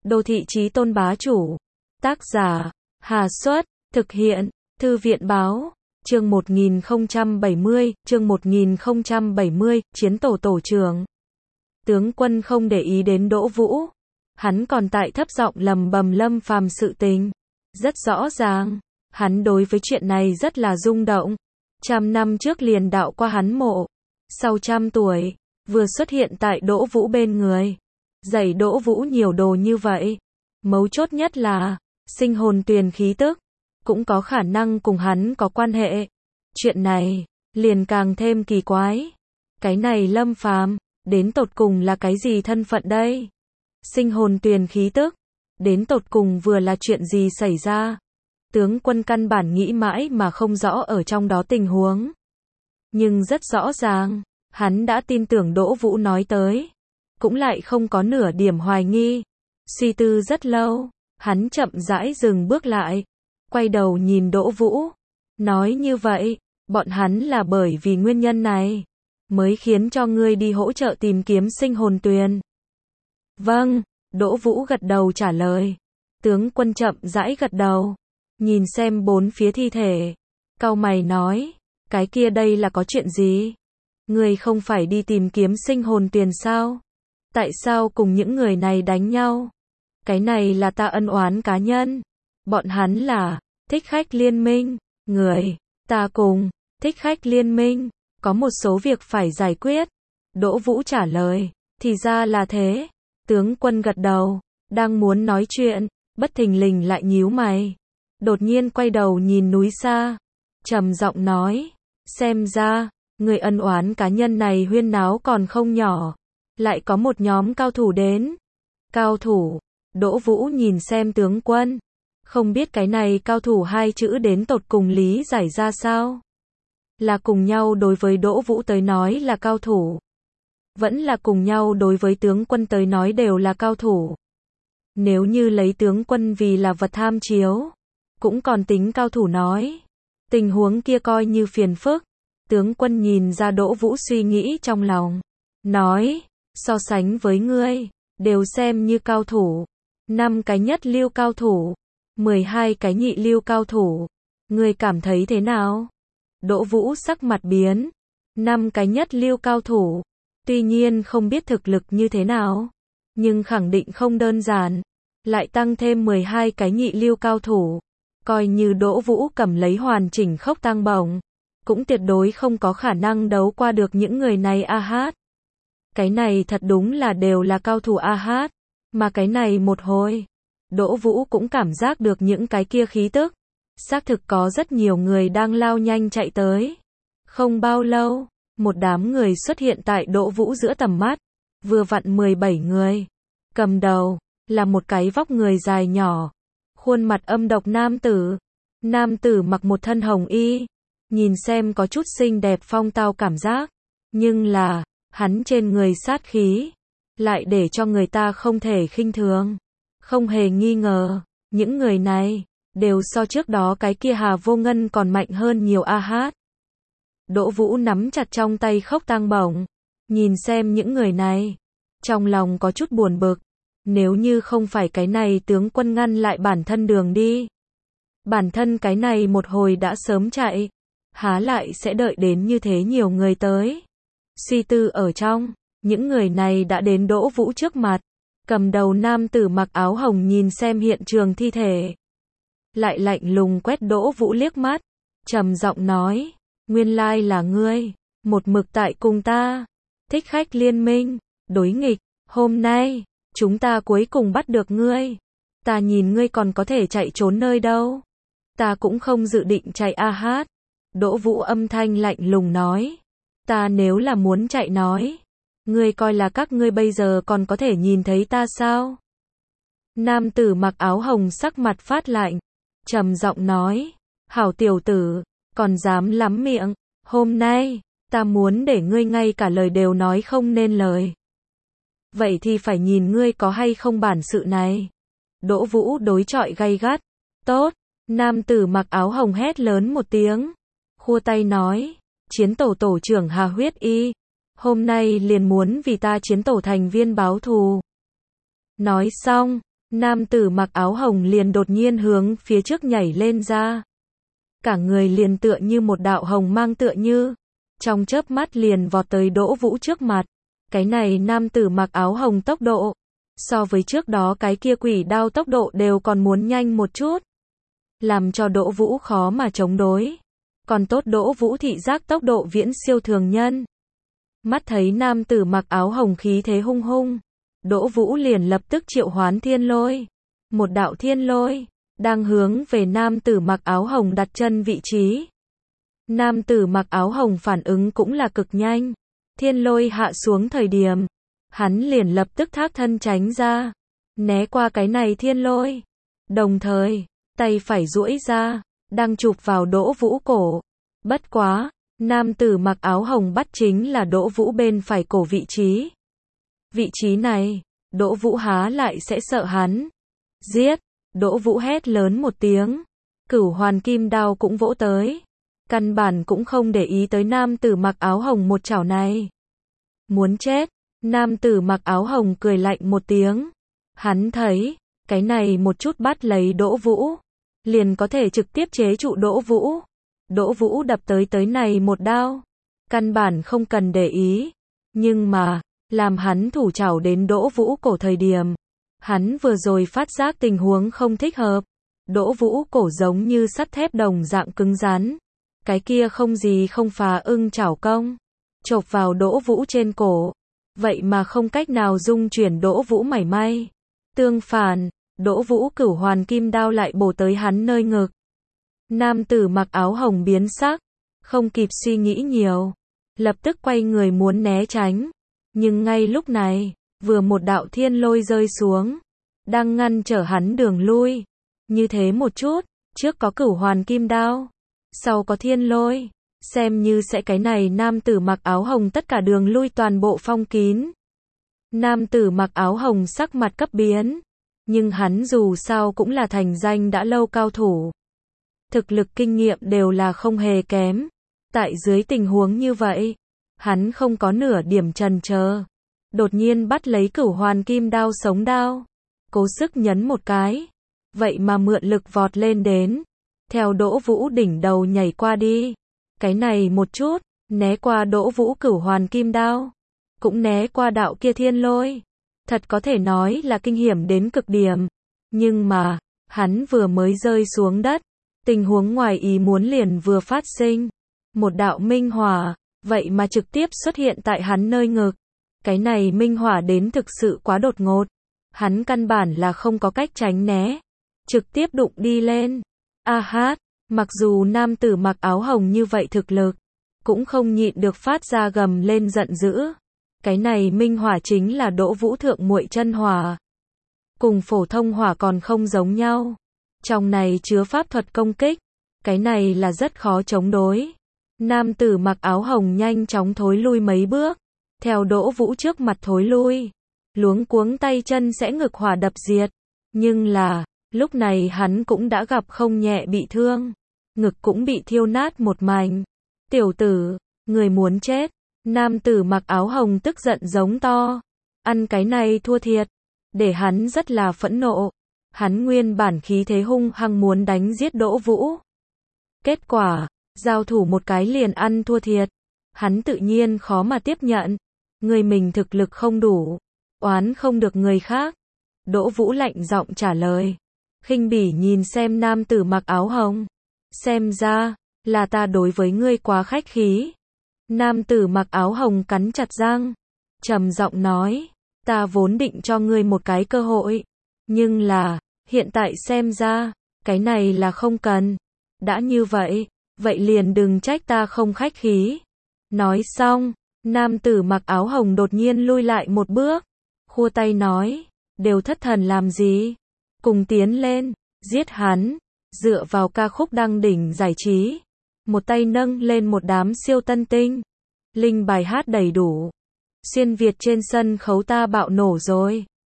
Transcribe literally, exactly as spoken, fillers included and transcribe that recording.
Đô thị chí tôn bá chủ. Tác giả, Hà Xuất, thực hiện, Thư viện báo, chương một nghìn không trăm bảy mươi, chương một nghìn không trăm bảy mươi, chiến tổ tổ trưởng. Tướng quân không để ý đến Đỗ Vũ. Hắn còn tại thấp giọng lầm bầm Lâm Phàm sự tình. Rất rõ ràng, hắn đối với chuyện này rất là rung động. Trăm năm trước liền đạo qua hắn mộ. Sau trăm tuổi, vừa xuất hiện tại Đỗ Vũ bên người. Dạy Đỗ Vũ nhiều đồ như vậy. Mấu chốt nhất là, sinh hồn tuyền khí tức, cũng có khả năng cùng hắn có quan hệ. Chuyện này, liền càng thêm kỳ quái. Cái này Lâm Phàm, đến tột cùng là cái gì thân phận đây? Sinh hồn tuyền khí tức, đến tột cùng vừa là chuyện gì xảy ra? Tướng quân căn bản nghĩ mãi mà không rõ ở trong đó tình huống. Nhưng rất rõ ràng, hắn đã tin tưởng Đỗ Vũ nói tới. Cũng lại không có nửa điểm hoài nghi. Suy tư rất lâu, hắn chậm rãi dừng bước lại. Quay đầu nhìn Đỗ Vũ. Nói như vậy, bọn hắn là bởi vì nguyên nhân này, mới khiến cho ngươi đi hỗ trợ tìm kiếm sinh hồn tuyền. Vâng, Đỗ Vũ gật đầu trả lời. Tướng quân chậm rãi gật đầu. Nhìn xem bốn phía thi thể. Cau mày nói, cái kia đây là có chuyện gì? Ngươi không phải đi tìm kiếm sinh hồn tuyền sao? Tại sao cùng những người này đánh nhau? Cái này là ta ân oán cá nhân. Bọn hắn là Thích Khách Liên Minh, người, ta cùng Thích Khách Liên Minh, có một số việc phải giải quyết. Đỗ Vũ trả lời, thì ra là thế. Tướng quân gật đầu, đang muốn nói chuyện, bất thình lình lại nhíu mày. Đột nhiên quay đầu nhìn núi xa, trầm giọng nói, xem ra, người ân oán cá nhân này huyên náo còn không nhỏ. Lại có một nhóm cao thủ đến. Cao thủ, Đỗ Vũ nhìn xem tướng quân. Không biết cái này cao thủ hai chữ đến tột cùng lý giải ra sao? Là cùng nhau đối với Đỗ Vũ tới nói là cao thủ. Vẫn là cùng nhau đối với tướng quân tới nói đều là cao thủ. Nếu như lấy tướng quân vì là vật tham chiếu, cũng còn tính cao thủ nói. Tình huống kia coi như phiền phức. Tướng quân nhìn ra Đỗ Vũ suy nghĩ trong lòng. Nói, so sánh với ngươi, đều xem như cao thủ. Năm cái nhất lưu cao thủ, mười hai cái nhị lưu cao thủ. Ngươi cảm thấy thế nào? Đỗ Vũ sắc mặt biến. Năm cái nhất lưu cao thủ. Tuy nhiên không biết thực lực như thế nào, nhưng khẳng định không đơn giản. Lại tăng thêm mười hai cái nhị lưu cao thủ. Coi như Đỗ Vũ cầm lấy hoàn chỉnh khốc tang bổng, cũng tuyệt đối không có khả năng đấu qua được những người này a hát. Cái này thật đúng là đều là cao thủ a hát. Mà cái này một hồi, Đỗ Vũ cũng cảm giác được những cái kia khí tức. Xác thực có rất nhiều người đang lao nhanh chạy tới. Không bao lâu, một đám người xuất hiện tại Đỗ Vũ giữa tầm mắt. Vừa vặn mười bảy người. Cầm đầu, là một cái vóc người dài nhỏ. Khuôn mặt âm độc nam tử. Nam tử mặc một thân hồng y. Nhìn xem có chút xinh đẹp phong tao cảm giác. Nhưng là, hắn trên người sát khí, lại để cho người ta không thể khinh thường. Không hề nghi ngờ, những người này, đều so trước đó cái kia Hà Vô Ngân còn mạnh hơn nhiều a hát. Đỗ Vũ nắm chặt trong tay khốc tang bổng, nhìn xem những người này. Trong lòng có chút buồn bực. Nếu như không phải cái này tướng quân ngăn lại bản thân đường đi. Bản thân cái này một hồi đã sớm chạy. Há lại sẽ đợi đến như thế nhiều người tới. Suy tư ở trong, những người này đã đến Đỗ Vũ trước mặt. Cầm đầu nam tử mặc áo hồng nhìn xem hiện trường thi thể. Lại lạnh lùng quét Đỗ Vũ liếc mắt. Trầm giọng nói, nguyên lai là ngươi, một mực tại cùng ta. Thích Khách Liên Minh, đối nghịch, hôm nay, chúng ta cuối cùng bắt được ngươi. Ta nhìn ngươi còn có thể chạy trốn nơi đâu. Ta cũng không dự định chạy a hát. Đỗ Vũ âm thanh lạnh lùng nói. Ta nếu là muốn chạy nói, ngươi coi là các ngươi bây giờ còn có thể nhìn thấy ta sao? Nam tử mặc áo hồng sắc mặt phát lạnh, trầm giọng nói, hảo tiểu tử, còn dám lắm miệng, hôm nay, ta muốn để ngươi ngay cả lời đều nói không nên lời. Vậy thì phải nhìn ngươi có hay không bản sự này. Đỗ Vũ đối chọi gay gắt. Tốt, nam tử mặc áo hồng hét lớn một tiếng, khua tay nói, chiến tổ tổ trưởng Hà Huyết Y, hôm nay liền muốn vì ta chiến tổ thành viên báo thù. Nói xong, nam tử mặc áo hồng liền đột nhiên hướng phía trước nhảy lên ra. Cả người liền tựa như một đạo hồng mang tựa như, trong chớp mắt liền vọt tới Đỗ Vũ trước mặt. Cái này nam tử mặc áo hồng tốc độ, so với trước đó cái kia quỷ đao tốc độ đều còn muốn nhanh một chút. Làm cho Đỗ Vũ khó mà chống đối. Còn tốt Đỗ Vũ thị giác tốc độ viễn siêu thường nhân. Mắt thấy nam tử mặc áo hồng khí thế hung hung, Đỗ Vũ liền lập tức triệu hoán thiên lôi. Một đạo thiên lôi, đang hướng về nam tử mặc áo hồng đặt chân vị trí. Nam tử mặc áo hồng phản ứng cũng là cực nhanh. Thiên lôi hạ xuống thời điểm, hắn liền lập tức thác thân tránh ra, né qua cái này thiên lôi. Đồng thời, tay phải duỗi ra, đang chụp vào Đỗ Vũ cổ. Bất quá, nam tử mặc áo hồng bắt chính là Đỗ Vũ bên phải cổ vị trí. Vị trí này, Đỗ Vũ há lại sẽ sợ hắn. Giết! Đỗ Vũ hét lớn một tiếng. Cửu hoàn kim đao cũng vỗ tới. Căn bản cũng không để ý tới nam tử mặc áo hồng một chảo này. Muốn chết! Nam tử mặc áo hồng cười lạnh một tiếng. Hắn thấy, cái này một chút bắt lấy Đỗ Vũ, liền có thể trực tiếp chế trụ Đỗ Vũ. Đỗ Vũ đập tới tới này một đao, căn bản không cần để ý. Nhưng mà, làm hắn thủ chảo đến Đỗ Vũ cổ thời điểm, hắn vừa rồi phát giác tình huống không thích hợp. Đỗ Vũ cổ giống như sắt thép đồng dạng cứng rắn. Cái kia không gì không phá ưng chảo công, chộp vào Đỗ Vũ trên cổ. Vậy mà không cách nào dung chuyển Đỗ Vũ mảy may. Tương phản, Đỗ Vũ cửu hoàn kim đao lại bổ tới hắn nơi ngực. Nam tử mặc áo hồng biến sắc, không kịp suy nghĩ nhiều, lập tức quay người muốn né tránh. Nhưng ngay lúc này, vừa một đạo thiên lôi rơi xuống, đang ngăn trở hắn đường lui. Như thế một chút, trước có cửu hoàn kim đao, sau có thiên lôi, xem như sẽ cái này nam tử mặc áo hồng tất cả đường lui toàn bộ phong kín. Nam tử mặc áo hồng sắc mặt cấp biến, nhưng hắn dù sao cũng là thành danh đã lâu cao thủ. Thực lực kinh nghiệm đều là không hề kém. Tại dưới tình huống như vậy, hắn không có nửa điểm chần chờ. Đột nhiên bắt lấy cửu hoàn kim đao sống đao. Cố sức nhấn một cái. Vậy mà mượn lực vọt lên đến. Theo Đỗ Vũ đỉnh đầu nhảy qua đi. Cái này một chút, né qua Đỗ Vũ cửu hoàn kim đao. Cũng né qua đạo kia thiên lôi. Thật có thể nói là kinh hiểm đến cực điểm. Nhưng mà, hắn vừa mới rơi xuống đất. Tình huống ngoài ý muốn liền vừa phát sinh. Một đạo minh hỏa, vậy mà trực tiếp xuất hiện tại hắn nơi ngực. Cái này minh hỏa đến thực sự quá đột ngột. Hắn căn bản là không có cách tránh né. Trực tiếp đụng đi lên. A hát, mặc dù nam tử mặc áo hồng như vậy thực lực, cũng không nhịn được phát ra gầm lên giận dữ. Cái này minh hỏa chính là Đỗ Vũ thượng muội chân hỏa. Cùng phổ thông hỏa còn không giống nhau. Trong này chứa pháp thuật công kích. Cái này là rất khó chống đối. Nam tử mặc áo hồng nhanh chóng thối lui mấy bước. Theo Đỗ Vũ trước mặt thối lui. Luống cuống tay chân sẽ ngực hỏa đập diệt. Nhưng là, lúc này hắn cũng đã gặp không nhẹ bị thương. Ngực cũng bị thiêu nát một mảnh. Tiểu tử, người muốn chết. Nam tử mặc áo hồng tức giận giống to. Ăn cái này thua thiệt. Để hắn rất là phẫn nộ. Hắn nguyên bản khí thế hung hăng muốn đánh giết Đỗ Vũ. Kết quả, giao thủ một cái liền ăn thua thiệt. Hắn tự nhiên khó mà tiếp nhận. Người mình thực lực không đủ, oán không được người khác. Đỗ Vũ lạnh giọng trả lời. Khinh bỉ nhìn xem nam tử mặc áo hồng. Xem ra, là ta đối với ngươi quá khách khí. Nam tử mặc áo hồng cắn chặt răng. Trầm giọng nói, ta vốn định cho ngươi một cái cơ hội. Nhưng là, hiện tại xem ra, cái này là không cần. Đã như vậy, vậy liền đừng trách ta không khách khí. Nói xong, nam tử mặc áo hồng đột nhiên lui lại một bước. Khua tay nói, đều thất thần làm gì? Cùng tiến lên, giết hắn. Dựa vào ca khúc đăng đỉnh giải trí. Một tay nâng lên một đám siêu tân tinh. Linh bài hát đầy đủ. Xuyên Việt trên sân khấu ta bạo nổ rồi.